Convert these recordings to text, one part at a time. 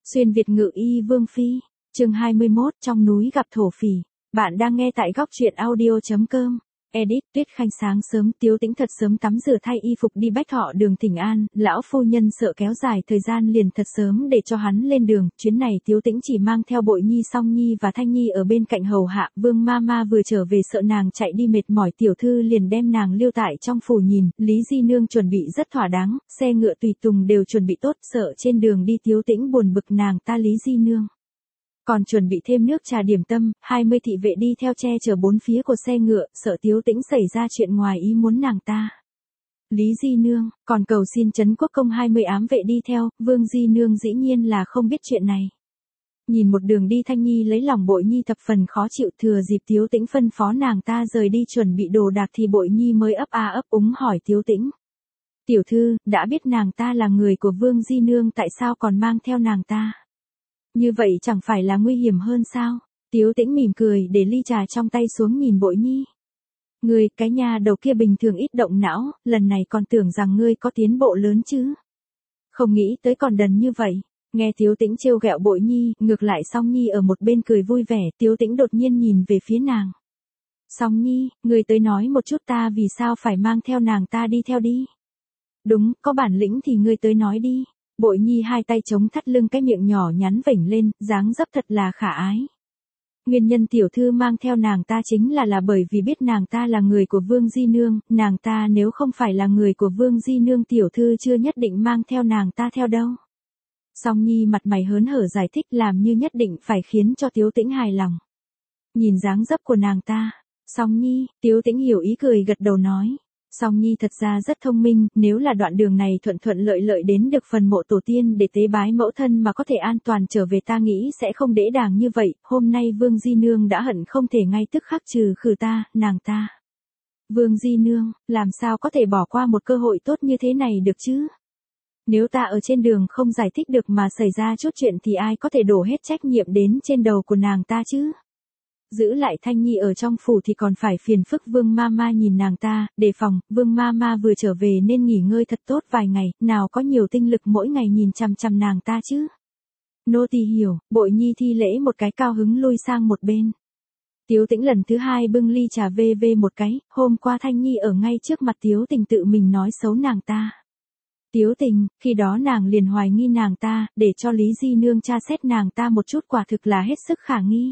Xuyên Việt ngự y Vương Phi, chương 21 trong núi gặp thổ phỉ. Bạn đang nghe tại góc truyện audio.com. Edit Tuyết Khanh sáng sớm Tiếu Tĩnh thật sớm tắm rửa thay y phục đi Bách Thọ đường thỉnh an, lão phu nhân sợ kéo dài thời gian liền thật sớm để cho hắn lên đường, chuyến này Tiếu Tĩnh chỉ mang theo Bội Nhi, Song Nhi và Thanh Nhi ở bên cạnh hầu hạ. Vương Mama vừa trở về sợ nàng chạy đi mệt mỏi, tiểu thư liền đem nàng lưu tại trong phủ nhìn. Lý Di Nương chuẩn bị rất thỏa đáng, xe ngựa tùy tùng đều chuẩn bị tốt, sợ trên đường đi Tiếu Tĩnh buồn bực nàng ta Lý Di Nương. Còn chuẩn bị thêm nước trà điểm tâm, 20 thị vệ đi theo che chở bốn phía của xe ngựa, sợ Tiếu Tĩnh xảy ra chuyện ngoài ý muốn nàng ta. Lý Di Nương, còn cầu xin Trấn Quốc Công 20 ám vệ đi theo, Vương Di Nương dĩ nhiên là không biết chuyện này. Nhìn một đường đi Thanh Nhi lấy lòng Bội Nhi thập phần khó chịu, thừa dịp Tiếu Tĩnh phân phó nàng ta rời đi chuẩn bị đồ đạc thì Bội Nhi mới ấp a ấp úng hỏi Tiếu Tĩnh. Tiểu thư, đã biết nàng ta là người của Vương Di Nương tại sao còn mang theo nàng ta? Như vậy chẳng phải là nguy hiểm hơn sao? Tiếu Tĩnh mỉm cười để ly trà trong tay xuống nhìn Bội Nhi. Ngươi, cái nhà đầu kia bình thường ít động não, lần này còn tưởng rằng ngươi có tiến bộ lớn chứ. Không nghĩ tới còn đần như vậy. Nghe Tiếu Tĩnh trêu ghẹo Bội Nhi, ngược lại Song Nhi ở một bên cười vui vẻ, Tiếu Tĩnh đột nhiên nhìn về phía nàng. Song Nhi, ngươi tới nói một chút ta vì sao phải mang theo nàng ta đi theo đi. Đúng, có bản lĩnh thì ngươi tới nói đi. Bội Nhi hai tay chống thắt lưng, cái miệng nhỏ nhắn vểnh lên, dáng dấp thật là khả ái. Nguyên nhân tiểu thư mang theo nàng ta chính là bởi vì biết nàng ta là người của Vương Di Nương, nàng ta nếu không phải là người của Vương Di Nương tiểu thư chưa nhất định mang theo nàng ta theo đâu. Song Nhi mặt mày hớn hở giải thích làm như nhất định phải khiến cho Tiếu Tĩnh hài lòng. Nhìn dáng dấp của nàng ta, Song Nhi, Tiếu Tĩnh hiểu ý cười gật đầu nói. Song Nhi thật ra rất thông minh, nếu là đoạn đường này thuận thuận lợi lợi đến được phần mộ tổ tiên để tế bái mẫu thân mà có thể an toàn trở về ta nghĩ sẽ không dễ dàng như vậy, hôm nay Vương Di Nương đã hận không thể ngay tức khắc trừ khử ta, nàng ta. Vương Di Nương, làm sao có thể bỏ qua một cơ hội tốt như thế này được chứ? Nếu ta ở trên đường không giải thích được mà xảy ra chút chuyện thì ai có thể đổ hết trách nhiệm đến trên đầu của nàng ta chứ? Giữ lại Thanh Nhi ở trong phủ thì còn phải phiền phức Vương Mama nhìn nàng ta, đề phòng, Vương Mama vừa trở về nên nghỉ ngơi thật tốt vài ngày, nào có nhiều tinh lực mỗi ngày nhìn chằm chằm nàng ta chứ. Nô tỳ hiểu, Bội Nhi thi lễ một cái cao hứng lui sang một bên. Tiếu Tĩnh lần thứ hai bưng ly trà về một cái, hôm qua Thanh Nhi ở ngay trước mặt Tiếu Tình tự mình nói xấu nàng ta. Tiếu Tình, khi đó nàng liền hoài nghi nàng ta, để cho Lý Di Nương tra xét nàng ta một chút quả thực là hết sức khả nghi.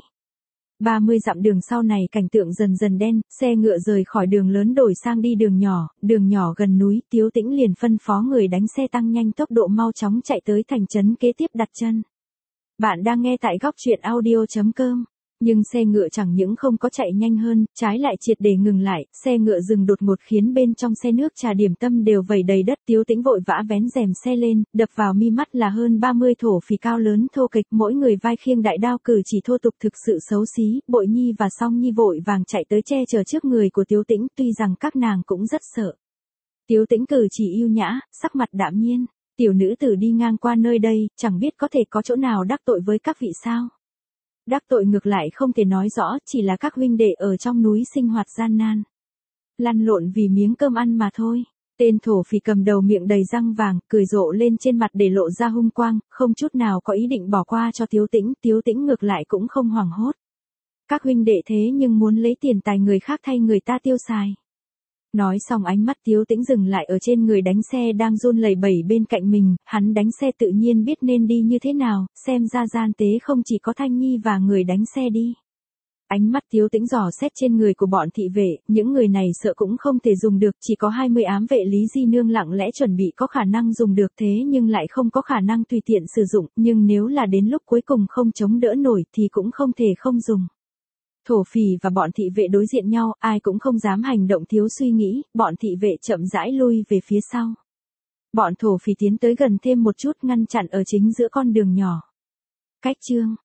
30 dặm đường sau này cảnh tượng dần dần đen, xe ngựa rời khỏi đường lớn đổi sang đi đường nhỏ gần núi, Tiếu Tĩnh liền phân phó người đánh xe tăng nhanh tốc độ mau chóng chạy tới thành trấn kế tiếp đặt chân. Bạn đang nghe tại góc truyện audio.com. Nhưng xe ngựa chẳng những không có chạy nhanh hơn, trái lại triệt để ngừng lại, xe ngựa dừng đột ngột khiến bên trong xe nước trà điểm tâm đều vẩy đầy đất. Tiếu Tĩnh vội vã vén rèm xe lên, đập vào mi mắt là hơn 30 thổ phỉ cao lớn thô kịch, mỗi người vai khiêng đại đao, cử chỉ thô tục thực sự xấu xí. Bội Nhi và Song Nhi vội vàng chạy tới che chở trước người của Tiếu Tĩnh, tuy rằng các nàng cũng rất sợ. Tiếu Tĩnh cử chỉ yêu nhã, sắc mặt đạm nhiên, tiểu nữ tử đi ngang qua nơi đây, chẳng biết có thể có chỗ nào đắc tội với các vị sao? Đắc tội ngược lại không thể nói rõ, chỉ là các huynh đệ ở trong núi sinh hoạt gian nan. Lăn lộn vì miếng cơm ăn mà thôi. Tên thổ phỉ cầm đầu miệng đầy răng vàng, cười rộ lên trên mặt để lộ ra hung quang, không chút nào có ý định bỏ qua cho Tiếu Tĩnh ngược lại cũng không hoảng hốt. Các huynh đệ thế nhưng muốn lấy tiền tài người khác thay người ta tiêu xài. Nói xong ánh mắt Tiếu Tĩnh dừng lại ở trên người đánh xe đang run lẩy bẩy bên cạnh mình, hắn đánh xe tự nhiên biết nên đi như thế nào, xem ra gian tế không chỉ có Thanh Nhi và người đánh xe đi. Ánh mắt Tiếu Tĩnh dò xét trên người của bọn thị vệ, những người này sợ cũng không thể dùng được, chỉ có 20 ám vệ Lý Di Nương lặng lẽ chuẩn bị có khả năng dùng được thế nhưng lại không có khả năng tùy tiện sử dụng, nhưng nếu là đến lúc cuối cùng không chống đỡ nổi thì cũng không thể không dùng. Thổ phỉ và bọn thị vệ đối diện nhau, ai cũng không dám hành động thiếu suy nghĩ, bọn thị vệ chậm rãi lui về phía sau. Bọn thổ phỉ tiến tới gần thêm một chút ngăn chặn ở chính giữa con đường nhỏ. Cách chương,